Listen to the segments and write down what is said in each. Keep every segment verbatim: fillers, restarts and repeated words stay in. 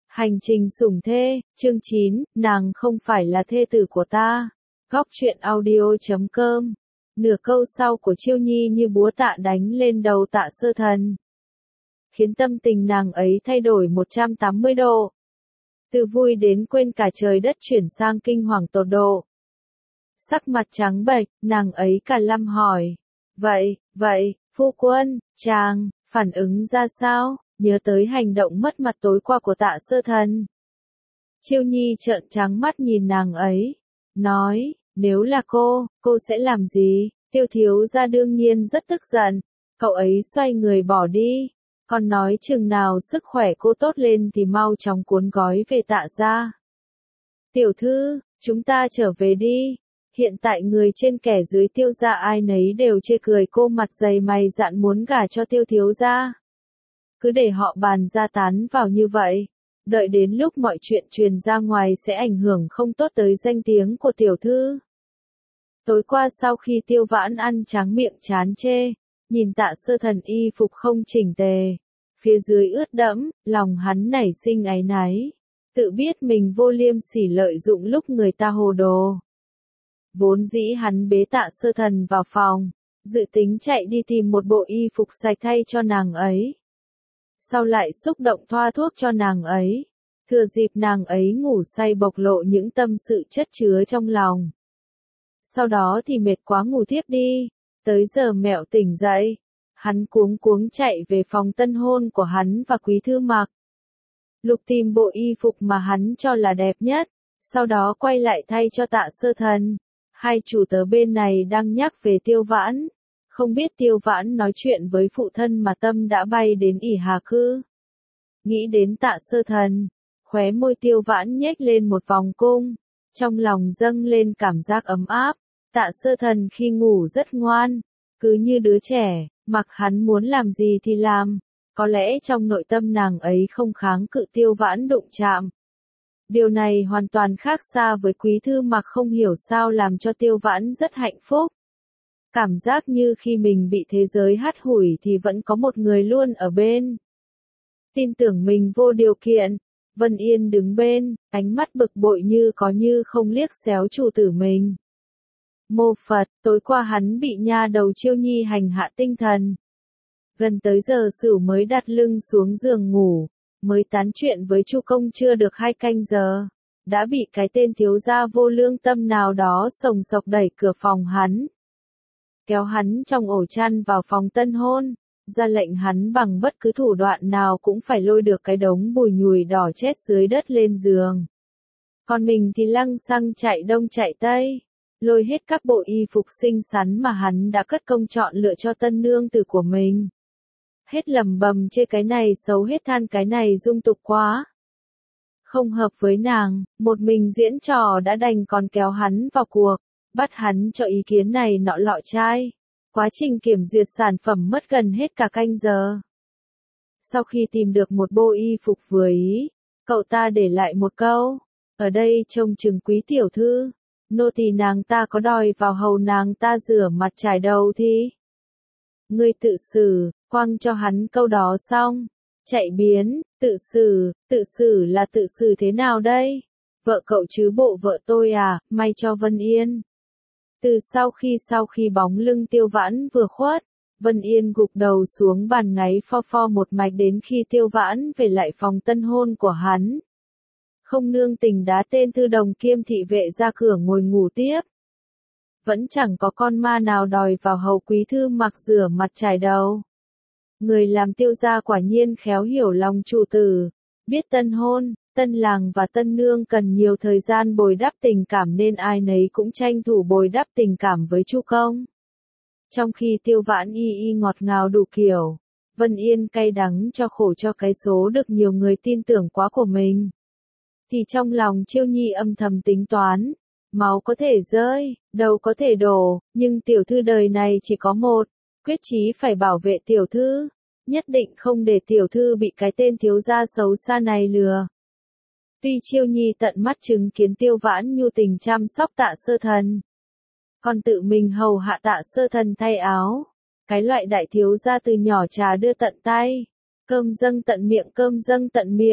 Hành trình sủng thê, chương chín, nàng không phải là thê tử của ta. Góc truyện audio chấm com. Nửa câu sau của Chiêu Nhi như búa tạ đánh lên đầu Tạ Sơ Thần, khiến tâm tình nàng ấy thay đổi một trăm tám mươi độ. Từ vui đến quên cả trời đất chuyển sang kinh hoàng tột độ. Sắc mặt trắng bệch, nàng ấy cả lâm hỏi. Vậy, vậy, phu quân, chàng, phản ứng ra sao? Nhớ tới hành động mất mặt tối qua của Tạ Sơ Thần. Chiêu Nhi trợn trắng mắt nhìn nàng ấy, nói, nếu là cô, cô sẽ làm gì? Tiêu thiếu gia đương nhiên rất tức giận, cậu ấy xoay người bỏ đi, còn nói chừng nào sức khỏe cô tốt lên thì mau chóng cuốn gói về Tạ gia. Tiểu thư, chúng ta trở về đi, hiện tại người trên kẻ dưới Tiêu gia ai nấy đều chê cười cô mặt dày mày dạn muốn gả cho Tiêu thiếu gia. Cứ để họ bàn ra tán vào như vậy, đợi đến lúc mọi chuyện truyền ra ngoài sẽ ảnh hưởng không tốt tới danh tiếng của tiểu thư. Tối qua sau khi Tiêu Vãn ăn tráng miệng chán chê, nhìn Tạ Sơ Thần y phục không chỉnh tề, phía dưới ướt đẫm, lòng hắn nảy sinh áy náy, tự biết mình vô liêm sỉ lợi dụng lúc người ta hồ đồ. Vốn dĩ hắn bế Tạ Sơ Thần vào phòng, dự tính chạy đi tìm một bộ y phục sạch thay cho nàng ấy. Sau lại xúc động thoa thuốc cho nàng ấy, thừa dịp nàng ấy ngủ say bộc lộ những tâm sự chất chứa trong lòng. Sau đó thì mệt quá ngủ thiếp đi, tới giờ mẹo tỉnh dậy, hắn cuống cuống chạy về phòng tân hôn của hắn và Quý Thư Mặc. Lục tìm bộ y phục mà hắn cho là đẹp nhất, sau đó quay lại thay cho Tạ Sơ Thần. Hai chủ tớ bên này đang nhắc về Tiêu Vãn. Không biết Tiêu Vãn nói chuyện với phụ thân mà tâm đã bay đến ỉ Hà Cư. Nghĩ đến Tạ Sơ Thần, khóe môi Tiêu Vãn nhếch lên một vòng cung, trong lòng dâng lên cảm giác ấm áp. Tạ Sơ Thần khi ngủ rất ngoan, cứ như đứa trẻ, mặc hắn muốn làm gì thì làm, có lẽ trong nội tâm nàng ấy không kháng cự Tiêu Vãn đụng chạm. Điều này hoàn toàn khác xa với Quý Thư Mặc, không hiểu sao làm cho Tiêu Vãn rất hạnh phúc. Cảm giác như khi mình bị thế giới hắt hủi thì vẫn có một người luôn ở bên. Tin tưởng mình vô điều kiện, Vân Yên đứng bên, ánh mắt bực bội như có như không liếc xéo chủ tử mình. Mô Phật, tối qua hắn bị nha đầu Chiêu Nhi hành hạ tinh thần. Gần tới giờ Sửu mới đặt lưng xuống giường ngủ, mới tán chuyện với Chu Công chưa được hai canh giờ, đã bị cái tên thiếu gia vô lương tâm nào đó sồng sộc đẩy cửa phòng hắn, kéo hắn trong ổ chăn vào phòng tân hôn, ra lệnh hắn bằng bất cứ thủ đoạn nào cũng phải lôi được cái đống bùi nhùi đỏ chết dưới đất lên giường. Còn mình thì lăng xăng chạy đông chạy tây, lôi hết các bộ y phục xinh xắn mà hắn đã cất công chọn lựa cho tân nương tử của mình. Hết lầm bầm chê cái này xấu, hết than cái này dung tục quá, không hợp với nàng, một mình diễn trò đã đành còn kéo hắn vào cuộc, bắt hắn cho ý kiến này nọ lọ chai. Quá trình kiểm duyệt sản phẩm mất gần hết cả canh giờ. Sau khi tìm được một bộ y phục vừa ý, cậu ta để lại một câu, ở đây trông chừng Quý tiểu thư, nô tỳ nàng ta có đòi vào hầu nàng ta rửa mặt trải đầu thì ngươi tự xử. Quăng cho hắn câu đó xong, chạy biến. Tự xử, tự xử là tự xử thế nào đây? Vợ cậu chứ bộ vợ tôi à, may cho Vân Yên. Từ sau khi sau khi bóng lưng Tiêu Vãn vừa khuất, Vân Yên gục đầu xuống bàn ngáy pho pho một mạch đến khi Tiêu Vãn về lại phòng tân hôn của hắn. Không nương tình đá tên thư đồng kiêm thị vệ ra cửa ngồi ngủ tiếp. Vẫn chẳng có con ma nào đòi vào hầu Quý Thư Mặc rửa mặt trải đầu. Người làm Tiêu gia quả nhiên khéo hiểu lòng chủ tử, biết tân hôn, tân làng và tân nương cần nhiều thời gian bồi đắp tình cảm nên ai nấy cũng tranh thủ bồi đắp tình cảm với Chu Công. Trong khi Tiêu Vãn y y ngọt ngào đủ kiểu, Vân Yên cay đắng cho khổ cho cái số được nhiều người tin tưởng quá của mình, thì trong lòng Chiêu Nhi âm thầm tính toán, máu có thể rơi, đầu có thể đổ, nhưng tiểu thư đời này chỉ có một, quyết chí phải bảo vệ tiểu thư, nhất định không để tiểu thư bị cái tên thiếu gia xấu xa này lừa. Tuy Chiêu Nhi tận mắt chứng kiến Tiêu Vãn nhu tình chăm sóc Tạ Sơ Thần, còn tự mình hầu hạ Tạ Sơ Thần thay áo, cái loại đại thiếu gia từ nhỏ trà đưa tận tay, cơm dâng tận miệng cơm dâng tận miệng,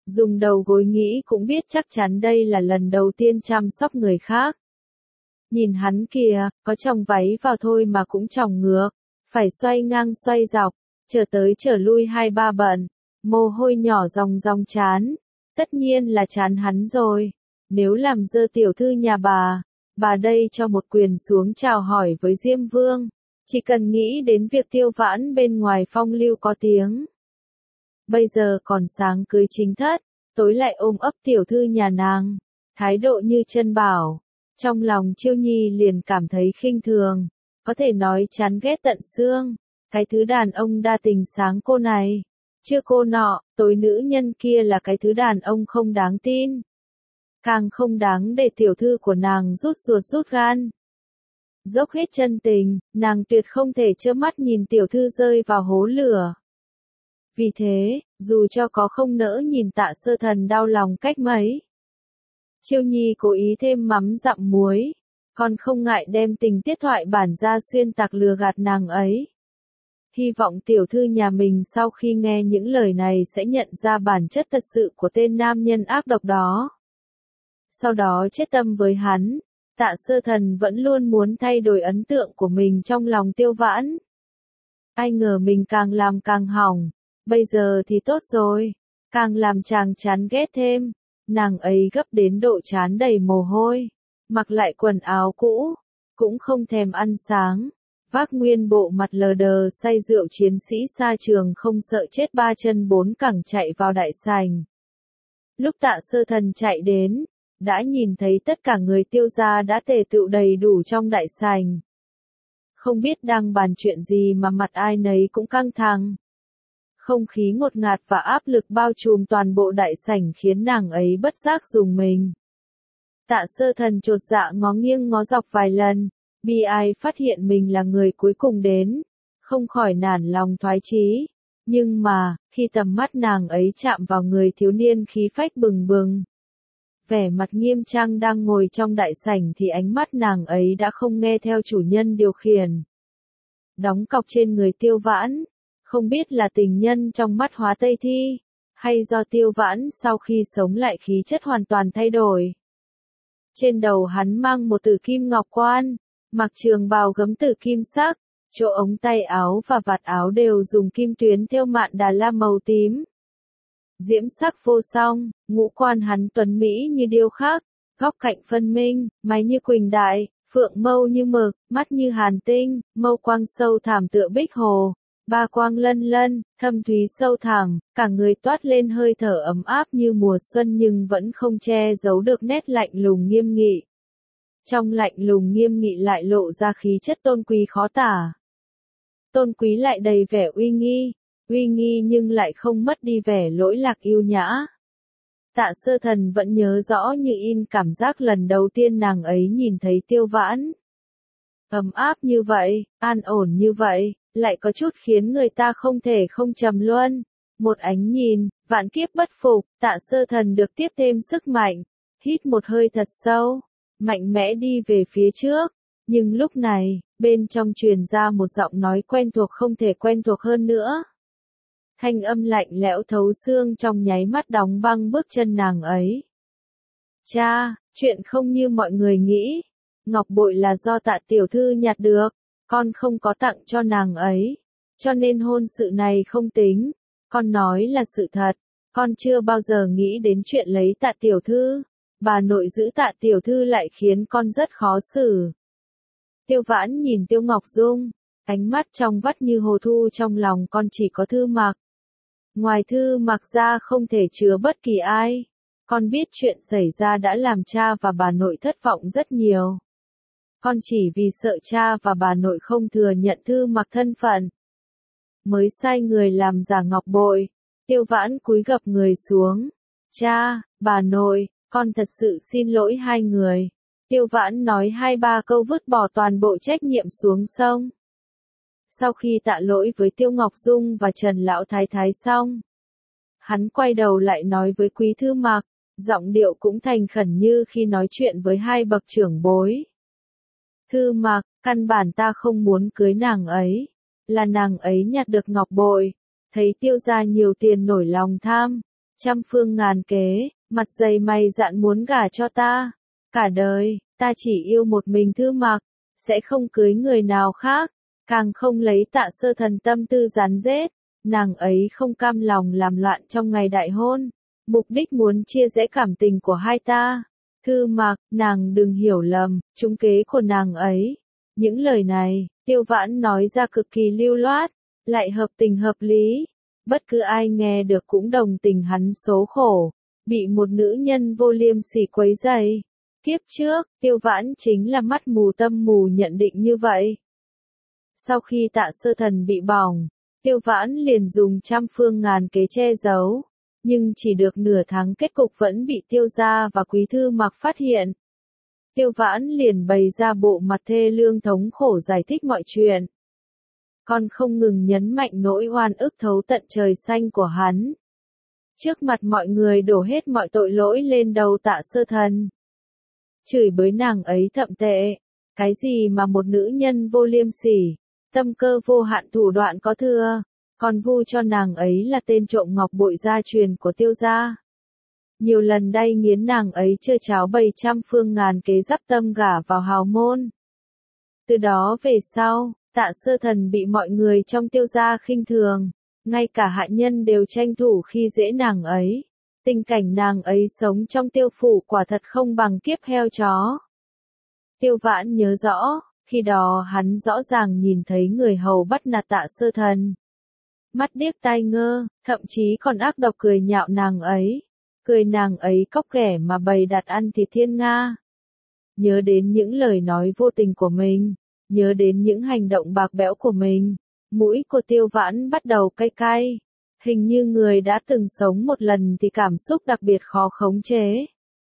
Dùng đầu gối nghĩ cũng biết chắc chắn đây là lần đầu tiên chăm sóc người khác. Nhìn hắn kìa, có chòng váy vào thôi mà cũng chòng ngược, phải xoay ngang xoay dọc, trở tới trở lui hai ba bận, mồ hôi nhỏ ròng ròng trán. Tất nhiên là chán hắn rồi, nếu làm dơ tiểu thư nhà bà, bà đây cho một quyền xuống chào hỏi với Diêm Vương, chỉ cần nghĩ đến việc Tiêu Vãn bên ngoài phong lưu có tiếng. Bây giờ còn sáng cưới chính thất, tối lại ôm ấp tiểu thư nhà nàng, thái độ như chân bảo. Trong lòng Chiêu Nhi liền cảm thấy khinh thường, có thể nói chán ghét tận xương, cái thứ đàn ông đa tình sáng cô này. Chưa cô nọ, tối nữ nhân kia là cái thứ đàn ông không đáng tin. Càng không đáng để tiểu thư của nàng rút ruột rút gan. Dốc hết chân tình, nàng tuyệt không thể trơ mắt nhìn tiểu thư rơi vào hố lửa. Vì thế, dù cho có không nỡ nhìn Tạ Sơ Thần đau lòng cách mấy, Chiêu Nhi cố ý thêm mắm dặm muối, còn không ngại đem tình tiết thoại bản ra xuyên tạc lừa gạt nàng ấy. Hy vọng tiểu thư nhà mình sau khi nghe những lời này sẽ nhận ra bản chất thật sự của tên nam nhân ác độc đó. Sau đó chết tâm với hắn, Tạ Sơ Thần vẫn luôn muốn thay đổi ấn tượng của mình trong lòng Tiêu Vãn. Ai ngờ mình càng làm càng hỏng, bây giờ thì tốt rồi, càng làm chàng chán ghét thêm, nàng ấy gấp đến độ chán đầy mồ hôi, mặc lại quần áo cũ, cũng không thèm ăn sáng. Vác nguyên bộ mặt lờ đờ say rượu chiến sĩ xa trường không sợ chết ba chân bốn cẳng chạy vào đại sảnh. Lúc Tạ Sơ Thần chạy đến, đã nhìn thấy tất cả người Tiêu gia đã tề tựu đầy đủ trong đại sảnh. Không biết đang bàn chuyện gì mà mặt ai nấy cũng căng thẳng. Không khí ngột ngạt và áp lực bao trùm toàn bộ đại sảnh khiến nàng ấy bất giác rùng mình. Tạ Sơ Thần chột dạ ngó nghiêng ngó dọc vài lần. Bi ai phát hiện mình là người cuối cùng đến, không khỏi nản lòng thoái chí. Nhưng mà, khi tầm mắt nàng ấy chạm vào người thiếu niên khí phách bừng bừng, vẻ mặt nghiêm trang đang ngồi trong đại sảnh thì ánh mắt nàng ấy đã không nghe theo chủ nhân điều khiển. Đóng cọc trên người Tiêu Vãn, không biết là tình nhân trong mắt hóa Tây Thi, hay do Tiêu Vãn sau khi sống lại khí chất hoàn toàn thay đổi. Trên đầu hắn mang một tử kim ngọc quan, mặc trường bào gấm tử kim sắc, chỗ ống tay áo và vạt áo đều dùng kim tuyến thêu mạn Đà La màu tím. Diễm sắc vô song, ngũ quan hắn tuấn mỹ như điêu khắc, góc cạnh phân minh, mày như quỳnh đại, phượng mâu như mực, mắt như hàn tinh, mâu quang sâu thẳm tựa bích hồ, ba quang lân lân, thâm thúy sâu thẳm, cả người toát lên hơi thở ấm áp như mùa xuân nhưng vẫn không che giấu được nét lạnh lùng nghiêm nghị. Trong lạnh lùng nghiêm nghị lại lộ ra khí chất tôn quý khó tả. Tôn quý lại đầy vẻ uy nghi, uy nghi nhưng lại không mất đi vẻ lỗi lạc yêu nhã. Tạ Sơ Thần vẫn nhớ rõ như in cảm giác lần đầu tiên nàng ấy nhìn thấy Tiêu Vãn. Ấm áp như vậy, an ổn như vậy, lại có chút khiến người ta không thể không trầm luân. Một ánh nhìn, vạn kiếp bất phục, Tạ Sơ Thần được tiếp thêm sức mạnh, hít một hơi thật sâu, mạnh mẽ đi về phía trước. Nhưng lúc này, bên trong truyền ra một giọng nói quen thuộc không thể quen thuộc hơn nữa. Thanh âm lạnh lẽo thấu xương trong nháy mắt đóng băng bước chân nàng ấy. Cha, chuyện không như mọi người nghĩ. Ngọc bội là do Tạ tiểu thư nhặt được, con không có tặng cho nàng ấy, cho nên hôn sự này không tính. Con nói là sự thật, con chưa bao giờ nghĩ đến chuyện lấy Tạ tiểu thư. Bà nội giữ Tạ tiểu thư lại khiến con rất khó xử. Tiêu Vãn nhìn Tiêu Ngọc Dung, ánh mắt trong vắt như hồ thu, trong lòng con chỉ có Thư Mặc. Ngoài Thư Mặc ra không thể chứa bất kỳ ai. Con biết chuyện xảy ra đã làm cha và bà nội thất vọng rất nhiều. Con chỉ vì sợ cha và bà nội không thừa nhận Thư Mặc thân phận, mới sai người làm giả ngọc bội. Tiêu Vãn cúi gập người xuống. Cha, bà nội, con thật sự xin lỗi hai người. Tiêu Vãn nói hai ba câu vứt bỏ toàn bộ trách nhiệm xuống sông. Sau khi tạ lỗi với Tiêu Ngọc Dung và Trần Lão Thái Thái xong, hắn quay đầu lại nói với Quý Thư Mặc, giọng điệu cũng thành khẩn như khi nói chuyện với hai bậc trưởng bối. Thư Mặc, căn bản ta không muốn cưới nàng ấy, là nàng ấy nhặt được ngọc bội, thấy Tiêu gia nhiều tiền nổi lòng tham, trăm phương ngàn kế, mặt dày mày dạn muốn gả cho ta. Cả đời, ta chỉ yêu một mình Thư Mặc, sẽ không cưới người nào khác, càng không lấy Tạ Sơ Thần tâm tư rắn rết. Nàng ấy không cam lòng làm loạn trong ngày đại hôn, mục đích muốn chia rẽ cảm tình của hai ta. Thư Mặc, nàng đừng hiểu lầm, trúng kế của nàng ấy. Những lời này, Tiêu Vãn nói ra cực kỳ lưu loát, lại hợp tình hợp lý. Bất cứ ai nghe được cũng đồng tình hắn số khổ, bị một nữ nhân vô liêm sỉ quấy rầy. Kiếp trước, Tiêu Vãn chính là mắt mù tâm mù nhận định như vậy. Sau khi Tạ Sơ Thần bị bỏng, Tiêu Vãn liền dùng trăm phương ngàn kế che giấu, nhưng chỉ được nửa tháng kết cục vẫn bị Tiêu gia và Quý Thư Mặc phát hiện. Tiêu Vãn liền bày ra bộ mặt thê lương thống khổ giải thích mọi chuyện. Còn không ngừng nhấn mạnh nỗi oan ức thấu tận trời xanh của hắn. Trước mặt mọi người đổ hết mọi tội lỗi lên đầu Tạ Sơ Thần. Chửi bới nàng ấy thậm tệ. Cái gì mà một nữ nhân vô liêm sỉ, tâm cơ vô hạn thủ đoạn có thừa, còn vu cho nàng ấy là tên trộm ngọc bội gia truyền của Tiêu gia. Nhiều lần đay nghiến nàng ấy chơi cháo bày trăm phương ngàn kế dắp tâm gả vào hào môn. Từ đó về sau, Tạ Sơ Thần bị mọi người trong Tiêu gia khinh thường, ngay cả hạ nhân đều tranh thủ khi dễ nàng ấy. Tình cảnh nàng ấy sống trong Tiêu phủ quả thật không bằng kiếp heo chó. Tiêu Vãn nhớ rõ, khi đó hắn rõ ràng nhìn thấy người hầu bắt nạt Tạ Sơ Thần. Mắt điếc tai ngơ, thậm chí còn ác độc cười nhạo nàng ấy. Cười nàng ấy cóc ghẻ mà bày đặt ăn thịt thiên nga. Nhớ đến những lời nói vô tình của mình, nhớ đến những hành động bạc bẽo của mình, mũi của Tiêu Vãn bắt đầu cay cay. Hình như người đã từng sống một lần thì cảm xúc đặc biệt khó khống chế.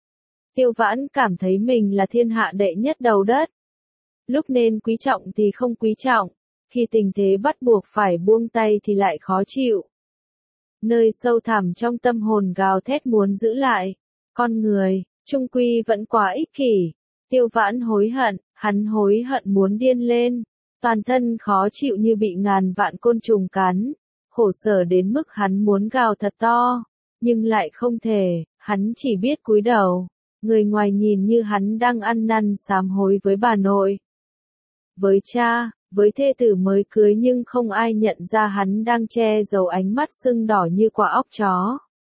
Tiêu Vãn cảm thấy mình là thiên hạ đệ nhất đầu đất. Lúc nên quý trọng thì không quý trọng, khi tình thế bắt buộc phải buông tay thì lại khó chịu. Nơi sâu thẳm trong tâm hồn gào thét muốn giữ lại. Con người, chung quy vẫn quá ích kỷ. Tiêu Vãn hối hận, hắn hối hận muốn điên lên. Toàn thân khó chịu như bị ngàn vạn côn trùng cắn. Khổ sở đến mức hắn muốn gào thật to. Nhưng lại không thể, hắn chỉ biết cúi đầu. Người ngoài nhìn như hắn đang ăn năn sám hối với bà nội. Với cha, với thê tử mới cưới nhưng không ai nhận ra hắn đang che giấu ánh mắt sưng đỏ như quả óc chó.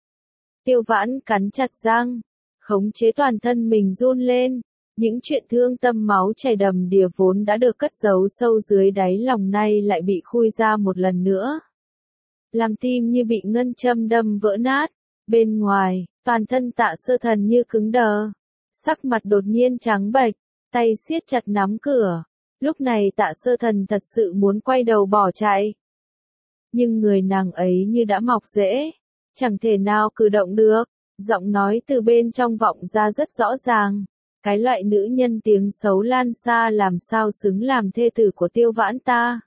Tiêu Vãn cắn chặt răng, khống chế toàn thân mình run lên. Những chuyện thương tâm máu chảy đầm đìa vốn đã được cất giấu sâu dưới đáy lòng nay lại bị khui ra một lần nữa. Làm tim như bị ngân châm đâm vỡ nát. Bên ngoài, toàn thân Tạ Sơ Thần như cứng đờ. Sắc mặt đột nhiên trắng bệch, tay siết chặt nắm cửa. Lúc này Tạ Sơ Thần thật sự muốn quay đầu bỏ chạy. Nhưng người nàng ấy như đã mọc rễ, chẳng thể nào cử động được. Giọng nói từ bên trong vọng ra rất rõ ràng. Cái loại nữ nhân tiếng xấu lan xa làm sao xứng làm thê tử của Tiêu Vãn ta.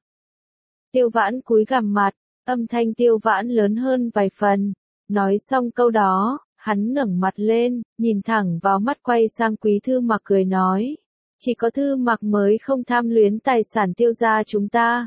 Tiêu Vãn cúi gằm mặt, âm thanh Tiêu Vãn lớn hơn vài phần. Nói xong câu đó, hắn ngẩng mặt lên, nhìn thẳng vào mắt quay sang Quý Thư Mặc cười nói. Chỉ có Thư Mặc mới không tham luyến tài sản Tiêu gia chúng ta.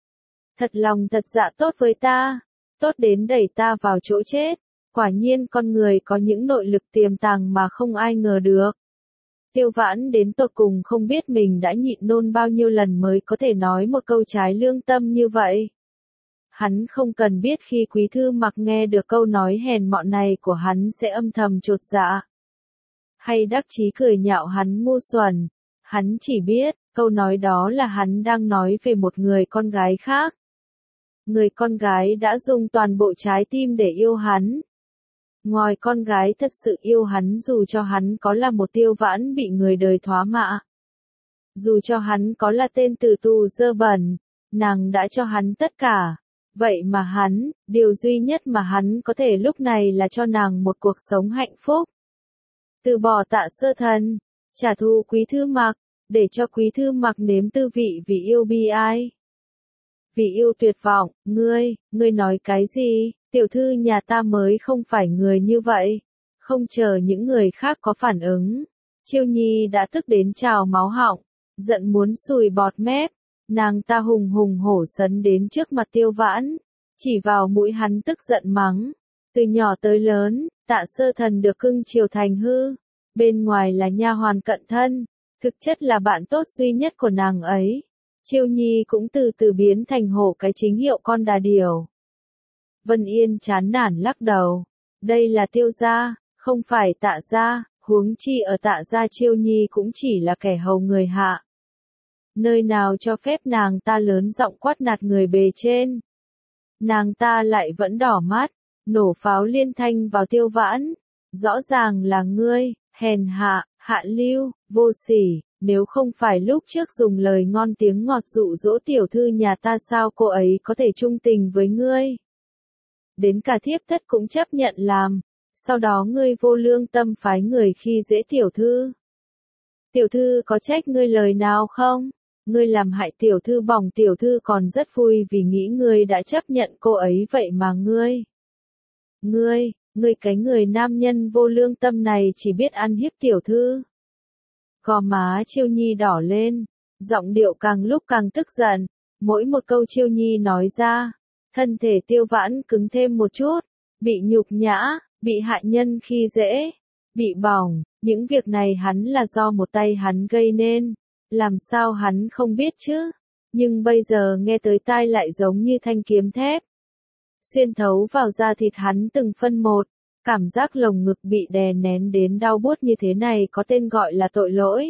Thật lòng thật dạ tốt với ta, tốt đến đẩy ta vào chỗ chết. Quả nhiên con người có những nội lực tiềm tàng mà không ai ngờ được. Tiêu Vãn đến tột cùng không biết mình đã nhịn nôn bao nhiêu lần mới có thể nói một câu trái lương tâm như vậy. Hắn không cần biết khi Quý Thư Mặc nghe được câu nói hèn mọn này của hắn sẽ âm thầm chột dạ. Hay đắc chí cười nhạo hắn ngu xuẩn. Hắn chỉ biết, câu nói đó là hắn đang nói về một người con gái khác. Người con gái đã dùng toàn bộ trái tim để yêu hắn. Ngoài con gái thật sự yêu hắn dù cho hắn có là một Tiêu Vãn bị người đời thoá mạ. Dù cho hắn có là tên tử tù dơ bẩn, nàng đã cho hắn tất cả. Vậy mà hắn, điều duy nhất mà hắn có thể lúc này là cho nàng một cuộc sống hạnh phúc. Từ bỏ Tạ Sơ Thần, trả thù Quý Thư Mặc, để cho Quý Thư Mặc nếm tư vị vì yêu bi ai. Vì yêu tuyệt vọng, ngươi, ngươi nói cái gì, tiểu thư nhà ta mới không phải người như vậy. Không chờ những người khác có phản ứng, Chiêu Nhi đã tức đến trào máu họng, giận muốn sùi bọt mép. Nàng ta hùng hùng hổ sấn đến trước mặt Tiêu Vãn, chỉ vào mũi hắn tức giận mắng. Từ nhỏ tới lớn, Tạ Sơ Thần được cưng chiều thành hư, bên ngoài là nha hoàn cận thân, thực chất là bạn tốt duy nhất của nàng ấy. Chiêu Nhi cũng từ từ biến thành hổ cái chính hiệu con đà điểu. Vân Yên chán nản lắc đầu, đây là Tiêu gia, không phải Tạ gia, huống chi ở Tạ gia Chiêu Nhi cũng chỉ là kẻ hầu người hạ. Nơi nào cho phép nàng ta lớn giọng quát nạt người bề trên. Nàng ta lại vẫn đỏ mắt, nổ pháo liên thanh vào Tiêu Vãn. Rõ ràng là ngươi, hèn hạ, hạ lưu, vô sỉ, nếu không phải lúc trước dùng lời ngon tiếng ngọt dụ dỗ tiểu thư nhà ta sao cô ấy có thể trung tình với ngươi. Đến cả thiếp thất cũng chấp nhận làm, sau đó ngươi vô lương tâm phái người khi dễ tiểu thư. Tiểu thư có trách ngươi lời nào không? Ngươi làm hại tiểu thư bỏng, tiểu thư còn rất vui vì nghĩ ngươi đã chấp nhận cô ấy vậy mà ngươi. Ngươi, ngươi cái người nam nhân vô lương tâm này chỉ biết ăn hiếp tiểu thư. Gò má Chiêu Nhi đỏ lên, giọng điệu càng lúc càng tức giận, mỗi một câu Chiêu Nhi nói ra, thân thể Tiêu Vãn cứng thêm một chút, bị nhục nhã, bị hạ nhân khi dễ, bị bỏng, những việc này hắn là do một tay hắn gây nên, làm sao hắn không biết chứ, nhưng bây giờ nghe tới tai lại giống như thanh kiếm thép. Xuyên thấu vào da thịt hắn từng phân một, cảm giác lồng ngực bị đè nén đến đau buốt như thế này có tên gọi là tội lỗi.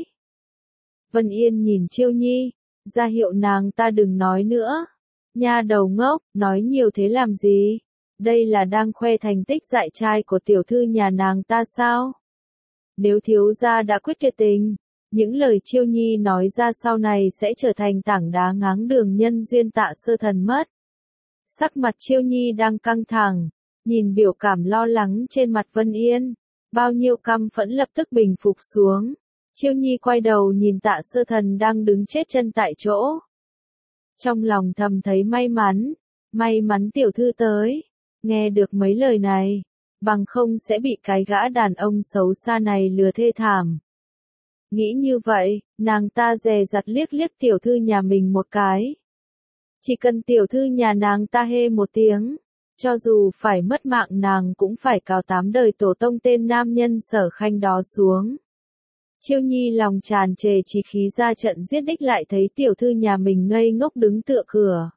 Vân Yên nhìn Chiêu Nhi, ra hiệu nàng ta đừng nói nữa. Nha đầu ngốc, nói nhiều thế làm gì? Đây là đang khoe thành tích dạy trai của tiểu thư nhà nàng ta sao? Nếu thiếu gia đã quyết tuyệt tình, những lời Chiêu Nhi nói ra sau này sẽ trở thành tảng đá ngáng đường nhân duyên Tạ Sơ Thần mất. Sắc mặt Chiêu Nhi đang căng thẳng, nhìn biểu cảm lo lắng trên mặt Vân Yên, bao nhiêu căm phẫn lập tức bình phục xuống. Chiêu Nhi quay đầu nhìn Tạ Sơ Thần đang đứng chết chân tại chỗ. Trong lòng thầm thấy may mắn, may mắn tiểu thư tới, nghe được mấy lời này, bằng không sẽ bị cái gã đàn ông xấu xa này lừa thê thảm. Nghĩ như vậy, nàng ta dè dặt liếc liếc tiểu thư nhà mình một cái. Chỉ cần tiểu thư nhà nàng ta hê một tiếng, cho dù phải mất mạng nàng cũng phải cào tám đời tổ tông tên nam nhân Sở Khanh đó xuống. Chiêu Nhi lòng tràn trề chí khí ra trận giết đích lại thấy tiểu thư nhà mình ngây ngốc đứng tựa cửa.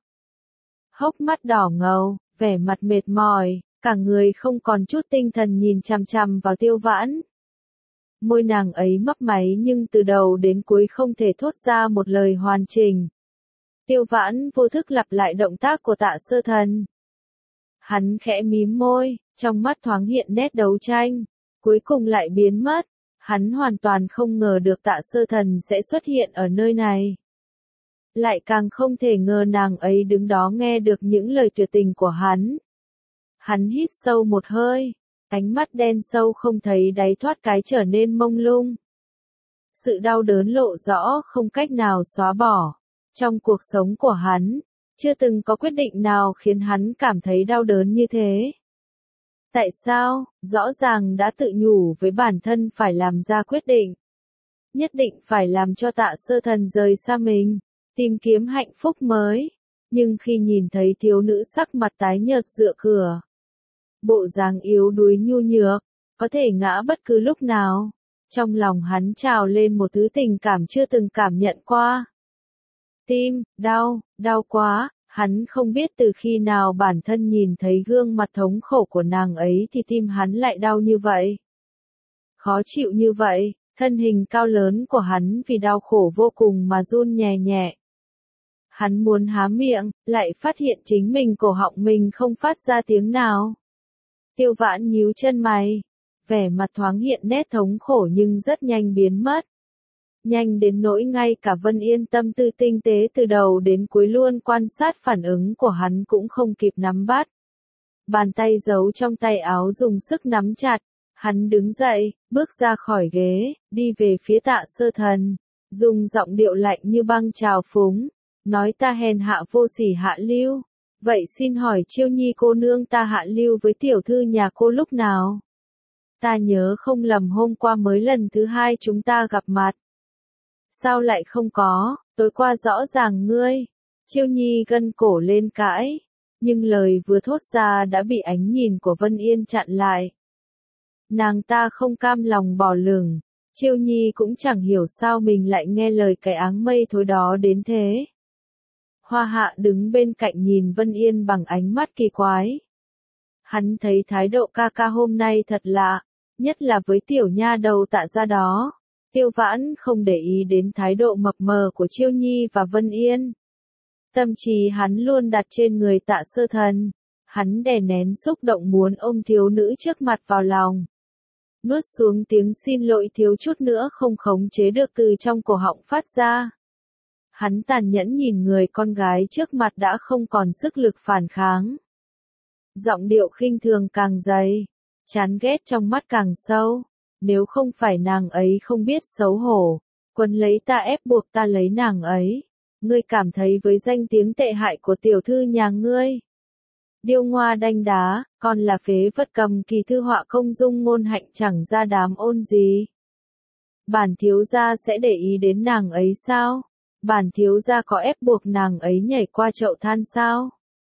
Hốc mắt đỏ ngầu, vẻ mặt mệt mỏi, cả người không còn chút tinh thần nhìn chằm chằm vào Tiêu Vãn. Môi nàng ấy mấp máy nhưng từ đầu đến cuối không thể thốt ra một lời hoàn chỉnh. Tiêu Vãn vô thức lặp lại động tác của Tạ Sơ Thần. Hắn khẽ mím môi, trong mắt thoáng hiện nét đấu tranh, cuối cùng lại biến mất. Hắn hoàn toàn không ngờ được Tạ Sơ Thần sẽ xuất hiện ở nơi này. Lại càng không thể ngờ nàng ấy đứng đó nghe được những lời tuyệt tình của hắn. Hắn hít sâu một hơi, ánh mắt đen sâu không thấy đáy thoát cái trở nên mông lung. Sự đau đớn lộ rõ không cách nào xóa bỏ. Trong cuộc sống của hắn, chưa từng có quyết định nào khiến hắn cảm thấy đau đớn như thế. Tại sao? Rõ ràng đã tự nhủ với bản thân phải làm ra quyết định. Nhất định phải làm cho Tạ Sơ Thần rời xa mình, tìm kiếm hạnh phúc mới. Nhưng khi nhìn thấy thiếu nữ sắc mặt tái nhợt dựa cửa, bộ dáng yếu đuối nhu nhược, có thể ngã bất cứ lúc nào, trong lòng hắn trào lên một thứ tình cảm chưa từng cảm nhận qua. Tim, đau, đau quá. Hắn không biết từ khi nào bản thân nhìn thấy gương mặt thống khổ của nàng ấy thì tim hắn lại đau như vậy. Khó chịu như vậy, thân hình cao lớn của hắn vì đau khổ vô cùng mà run nhẹ nhẹ. Hắn muốn há miệng, lại phát hiện chính mình cổ họng mình không phát ra tiếng nào. Tiêu Vãn nhíu chân mày, vẻ mặt thoáng hiện nét thống khổ nhưng rất nhanh biến mất. Nhanh đến nỗi ngay cả Vân Yên tâm tư tinh tế từ đầu đến cuối luôn quan sát phản ứng của hắn cũng không kịp nắm bắt. Bàn tay giấu trong tay áo dùng sức nắm chặt, hắn đứng dậy, bước ra khỏi ghế, đi về phía Tạ Sơ Thần, dùng giọng điệu lạnh như băng trào phúng, nói ta hèn hạ vô sỉ hạ lưu, vậy xin hỏi Chiêu Nhi cô nương ta hạ lưu với tiểu thư nhà cô lúc nào? Ta nhớ không lầm hôm qua mới lần thứ hai chúng ta gặp mặt. Sao lại không có, tối qua rõ ràng ngươi. Chiêu Nhi gân cổ lên cãi. Nhưng lời vừa thốt ra đã bị ánh nhìn của Vân Yên chặn lại. Nàng ta không cam lòng bỏ lửng, Chiêu Nhi cũng chẳng hiểu sao mình lại nghe lời cái áng mây thối đó đến thế. Hoa Hạ đứng bên cạnh nhìn Vân Yên bằng ánh mắt kỳ quái. Hắn thấy thái độ ca ca hôm nay thật lạ, nhất là với tiểu nha đầu Tạ gia đó. Tiêu Vãn không để ý đến thái độ mập mờ của Chiêu Nhi và Vân Yên. Tâm trí hắn luôn đặt trên người Tạ Sơ Thần. Hắn đè nén xúc động muốn ôm thiếu nữ trước mặt vào lòng. Nuốt xuống tiếng xin lỗi thiếu chút nữa không khống chế được từ trong cổ họng phát ra. Hắn tàn nhẫn nhìn người con gái trước mặt đã không còn sức lực phản kháng. Giọng điệu khinh thường càng dày, chán ghét trong mắt càng sâu. Nếu không phải nàng ấy không biết xấu hổ, quấn lấy ta ép buộc ta lấy nàng ấy, ngươi cảm thấy với danh tiếng tệ hại của tiểu thư nhà ngươi. Điêu ngoa đanh đá, còn là phế vật cầm kỳ thư họa công dung ngôn hạnh chẳng ra đám ôn gì. Bản thiếu gia sẽ để ý đến nàng ấy sao? Bản thiếu gia có ép buộc nàng ấy nhảy qua chậu than sao?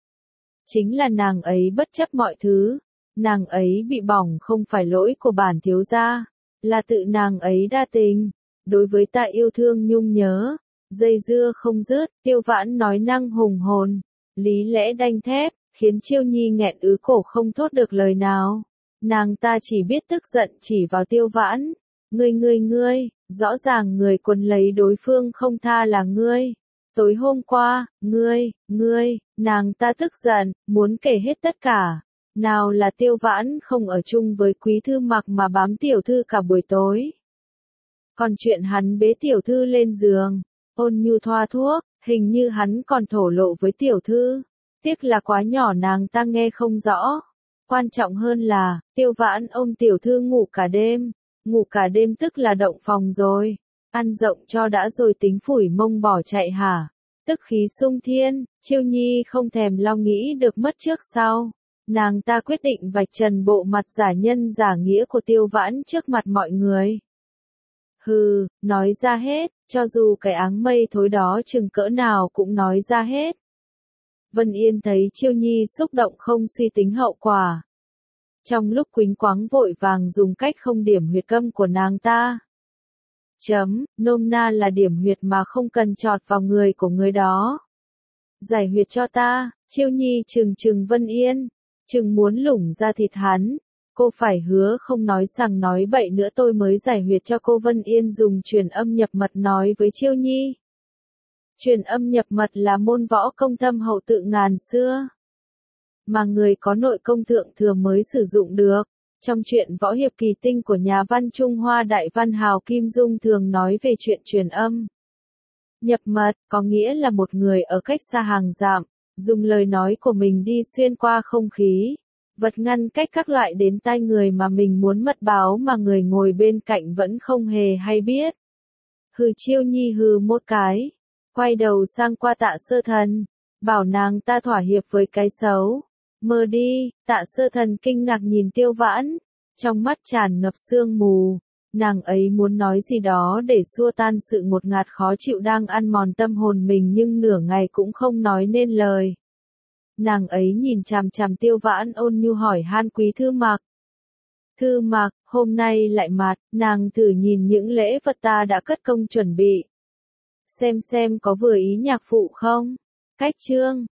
Chính là nàng ấy bất chấp mọi thứ. Nàng ấy bị bỏng không phải lỗi của bản thiếu gia, là tự nàng ấy đa tình. Đối với ta yêu thương nhung nhớ, dây dưa không dứt, Tiêu Vãn nói năng hùng hồn, lý lẽ đanh thép, khiến Chiêu Nhi nghẹn ứ cổ không thốt được lời nào. Nàng ta chỉ biết tức giận chỉ vào Tiêu Vãn. Ngươi ngươi ngươi, rõ ràng người quấn lấy đối phương không tha là ngươi. Tối hôm qua, ngươi, ngươi, nàng ta tức giận, muốn kể hết tất cả. Nào là Tiêu Vãn không ở chung với Quý Thư Mặc mà bám tiểu thư cả buổi tối. Còn chuyện hắn bế tiểu thư lên giường, ôn nhu thoa thuốc, hình như hắn còn thổ lộ với tiểu thư. Tiếc là quá nhỏ nàng ta nghe không rõ. Quan trọng hơn là, Tiêu Vãn ôm tiểu thư ngủ cả đêm. Ngủ cả đêm tức là động phòng rồi. Ăn rộng cho đã rồi tính phủi mông bỏ chạy hả? Tức khí sung thiên, Chiêu Nhi không thèm lo nghĩ được mất trước sau. Nàng ta quyết định vạch trần bộ mặt giả nhân giả nghĩa của Tiêu Vãn trước mặt mọi người. Hừ, nói ra hết, cho dù cái áng mây thối đó chừng cỡ nào cũng nói ra hết. Vân Yên thấy Chiêu Nhi xúc động không suy tính hậu quả. Trong lúc quýnh quáng vội vàng dùng cách không điểm huyệt câm của nàng ta. Chấm, nôm na là điểm huyệt mà không cần chọt vào người của người đó. Giải huyệt cho ta, Chiêu Nhi trừng trừng Vân Yên. Chừng muốn lủng ra thịt hắn, cô phải hứa không nói rằng nói bậy nữa tôi mới giải huyệt cho cô. Vân Yên dùng truyền âm nhập mật nói với Chiêu Nhi. Truyền âm nhập mật là môn võ công thâm hậu tự ngàn xưa, mà người có nội công thượng thừa mới sử dụng được. Trong truyện võ hiệp kỳ tinh của nhà văn Trung Hoa đại văn hào Kim Dung thường nói về chuyện truyền âm. Nhập mật, có nghĩa là một người ở cách xa hàng dặm, dùng lời nói của mình đi xuyên qua không khí, vật ngăn cách các loại đến tai người mà mình muốn mật báo mà người ngồi bên cạnh vẫn không hề hay biết. Hừ, Chiêu Nhi hừ một cái, quay đầu sang qua Tạ Sơ Thần, bảo nàng ta thỏa hiệp với cái xấu. Mơ đi, Tạ Sơ Thần kinh ngạc nhìn Tiêu Vãn, trong mắt tràn ngập sương mù. Nàng ấy muốn nói gì đó để xua tan sự ngột ngạt khó chịu đang ăn mòn tâm hồn mình nhưng nửa ngày cũng không nói nên lời. Nàng ấy nhìn chằm chằm Tiêu Vãn ôn nhu hỏi han Quý Thư Mặc. Thư Mặc, hôm nay lại mặt, nàng thử nhìn những lễ vật ta đã cất công chuẩn bị. Xem xem có vừa ý nhạc phụ không? Cách chương.